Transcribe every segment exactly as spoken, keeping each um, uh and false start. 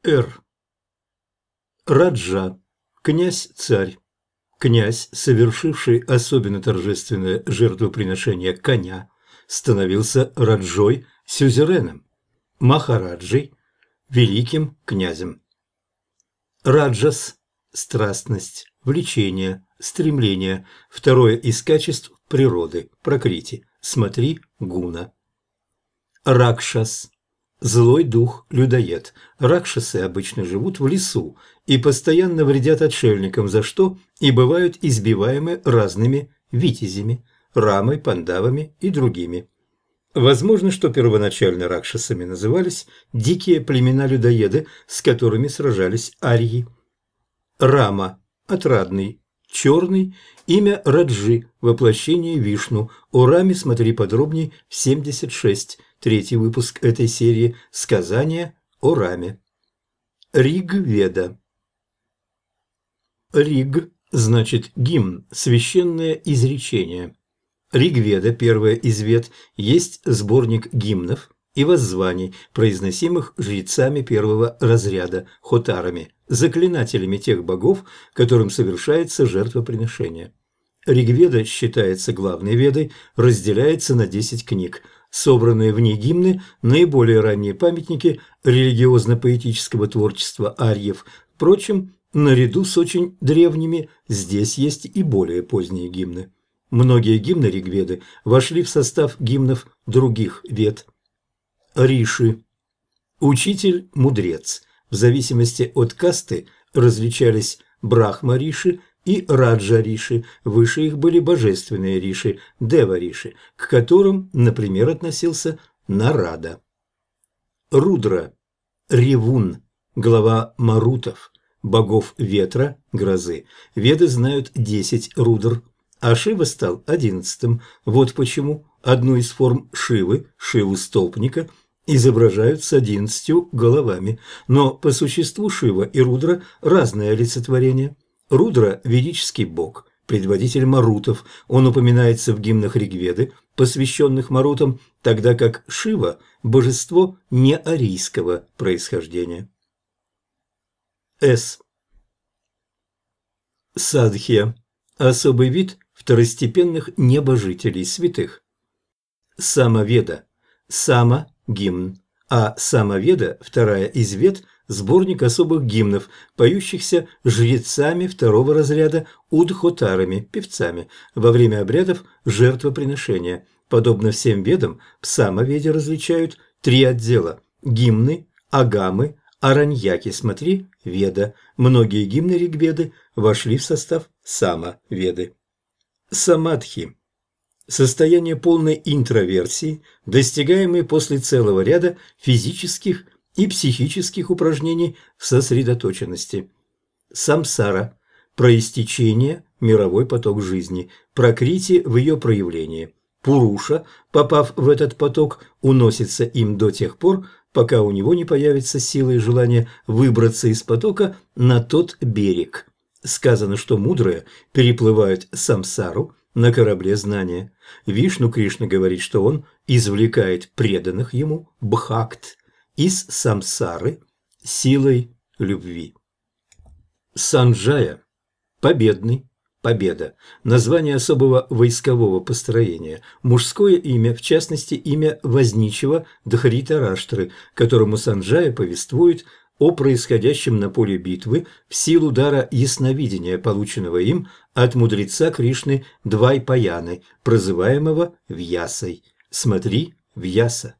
Р. Раджа – князь-царь. Князь, совершивший особенно торжественное жертвоприношение коня, становился раджой сюзереном, махараджей – великим князем. Раджас – страстность, влечение, стремление, второе из качеств природы, пракрити, смотри гуна. Ракшас – злой дух, людоед. Ракшасы обычно живут в лесу и постоянно вредят отшельникам, за что и бывают избиваемы разными витязями, рамой, пандавами и другими. Возможно, что первоначально ракшасами назывались дикие племена-людоеды, с которыми сражались арьи. Рама – отрадный, черный, имя Раджи, воплощение Вишну. О Раме смотри подробней в семьдесят шесть, третий выпуск этой серии «Сказания о Раме». Риг-веда. Риг значит гимн, священное изречение. Ригведа, первая из вед, есть сборник гимнов и воззваний, произносимых жрецами первого разряда, хотарами, заклинателями тех богов, которым совершается жертвоприношение. Ригведа считается главной ведой, разделяется на десять книг. Собранные в ней гимны – наиболее ранние памятники религиозно-поэтического творчества арьев. Впрочем, наряду с очень древними здесь есть и более поздние гимны. Многие гимны Ригведы вошли в состав гимнов других вед. Риши. Учитель-мудрец. В зависимости от касты различались Брахма-риши и Раджа-риши. Выше их были божественные риши, Дева-риши, к которым, например, относился Нарада. Рудра. Ревун. Глава марутов, богов ветра, грозы. Веды знают десять рудр, а Шива стал одиннадцатым. Вот почему одну из форм Шивы, Шиву-столпника, изображают с одиннадцатью головами. Но по существу Шива и Рудра – разные олицетворения. Рудра – ведический бог, предводитель марутов. Он упоминается в гимнах Ригведы, посвященных марутам, тогда как Шива – божество неарийского происхождения. С. Садхья – особый вид второстепенных небожителей, святых. Самоведа. Сама – гимн, а Самоведа, вторая из вед, сборник особых гимнов, поющихся жрецами второго разряда удхотарами, певцами, во время обрядов жертвоприношения. Подобно всем ведам, в Самоведе различают три отдела – гимны, агамы, араньяки, смотри, веда. Многие гимны Ригведы вошли в состав Самоведы. Самадхи. Состояние полной интроверсии, достигаемое после целого ряда физических и психических упражнений в сосредоточенности. Самсара – проистечение, мировой поток жизни, пракрити в ее проявлении. Пуруша, попав в этот поток, уносится им до тех пор, пока у него не появится сила и желание выбраться из потока на тот берег. Сказано, что мудрые переплывают самсару на корабле знания. Вишну Кришна говорит, что он извлекает преданных ему, бхакт, из самсары силой любви. Санджая – победный, победа, название особого войскового построения, мужское имя, в частности имя возничего Дхритараштры, которому Санджая повествует о происходящем на поле битвы в силу дара ясновидения, полученного им от мудреца Кришны Двайпаяны, прозываемого Вьясой. Смотри, Вьяса.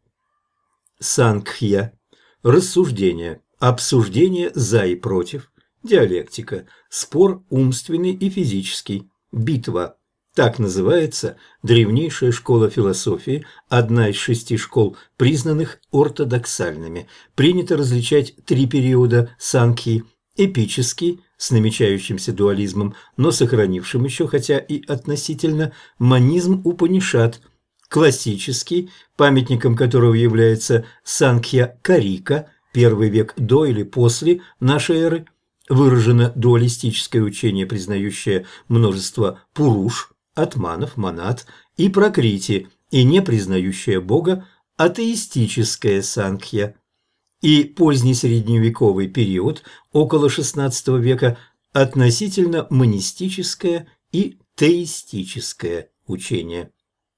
Сангхья – рассуждение, обсуждение за и против, диалектика, спор умственный и физический, битва. Так называется древнейшая школа философии, одна из шести школ, признанных ортодоксальными. Принято различать три периода санкхи: эпический, с намечающимся дуализмом, но сохранившим еще, хотя и относительно, манизм Упанишад, классический, памятником которого является Санкхья Карика, первый век до или после нашей эры, выражено дуалистическое учение, признающее множество пуруш, атманов, монад и пракрити, и не признающее Бога атеистическая Санкхья. и позднесредневековый период, около шестнадцатого века, относительно монистическое и теистическое учение.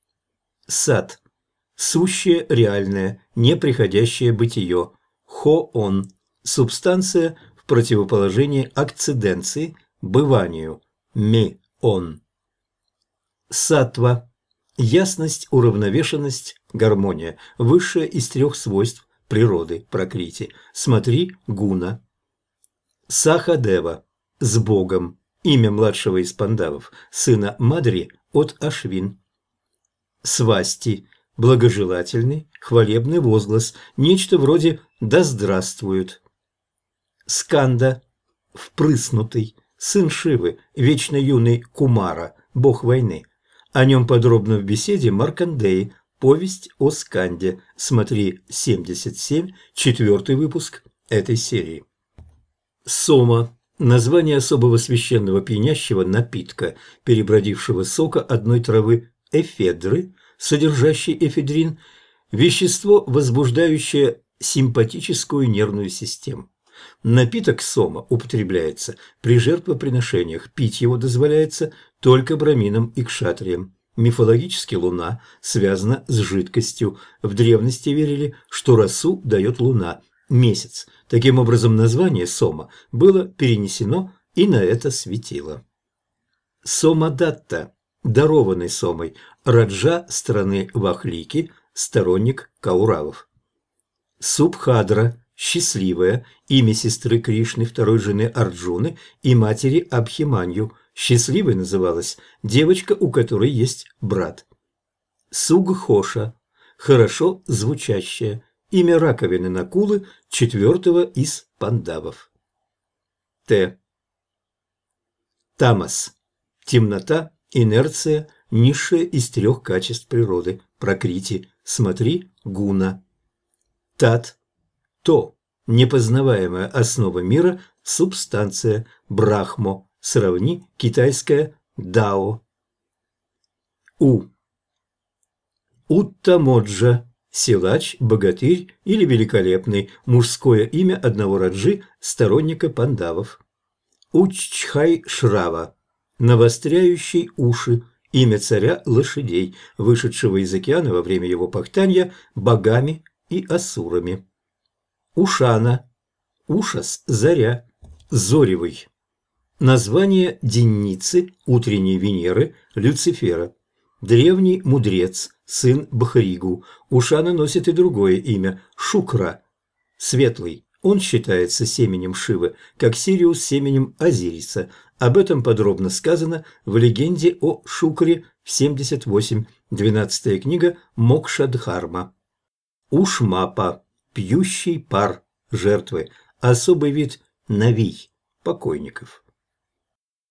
Сат – сущее реальное, неприходящее бытие, хоон – субстанция в противоположении акциденции, быванию, меон. Саттва – ясность, уравновешенность, гармония, высшее из трех свойств природы, пракрити. Смотри гуна. Сахадева – с Богом, имя младшего из пандавов, сына Мадри от Ашвин. Свасти – благожелательный, хвалебный возглас, нечто вроде «да здравствует». Сканда – впрыснутый, сын Шивы, вечно юный Кумара, бог войны. О нем подробно в беседе Маркандеи, повесть о Сканде. Смотри семьдесят семь, четвертый выпуск этой серии. Сома – название особого священного пьянящего напитка, перебродившего сока одной травы эфедры, содержащей эфедрин, вещество, возбуждающее симпатическую нервную систему. Напиток сома употребляется при жертвоприношениях, пить его дозволяется только браминам и кшатриям. Мифологически луна связана с жидкостью. В древности верили, что росу дает луна, месяц. Таким образом, название сома было перенесено и на это светило. Сомадатта – дарованный сомой, раджа страны Вахлики, сторонник Кауравов. Субхадра – счастливая, имя сестры Кришны, второй жены Арджуны и матери Абхиманью. Счастливой называлась девочка, у которой есть брат. Сугхоша – хорошо звучащая, имя раковины Накулы, четвертого из пандавов. Т. Тамас – темнота, инерция, низшее из трех качеств природы, пракрити. Смотри гуна. Тат – то, непознаваемая основа мира, субстанция, брахмо. Сравни китайское дао. У. Уттамоджа – силач, богатырь или великолепный, мужское имя одного раджи, сторонника пандавов. Уччхай Шрава – навостряющий уши, имя царя лошадей, вышедшего из океана во время его пахтанья богами и асурами. Ушана – ушас, заря, зоревый. Название денницы, утренней Венеры, Люцифера. Древний мудрец, сын Бхригу. Ушана носит и другое имя – Шукра, светлый. Он считается семенем Шивы, как Сириус семенем Азириса. Об этом подробно сказано в легенде о Шукре в семьдесят восемь, двенадцатая книга Мокшадхарма. Ушмапа – пьющий пар, жертвы, особый вид навий, покойников.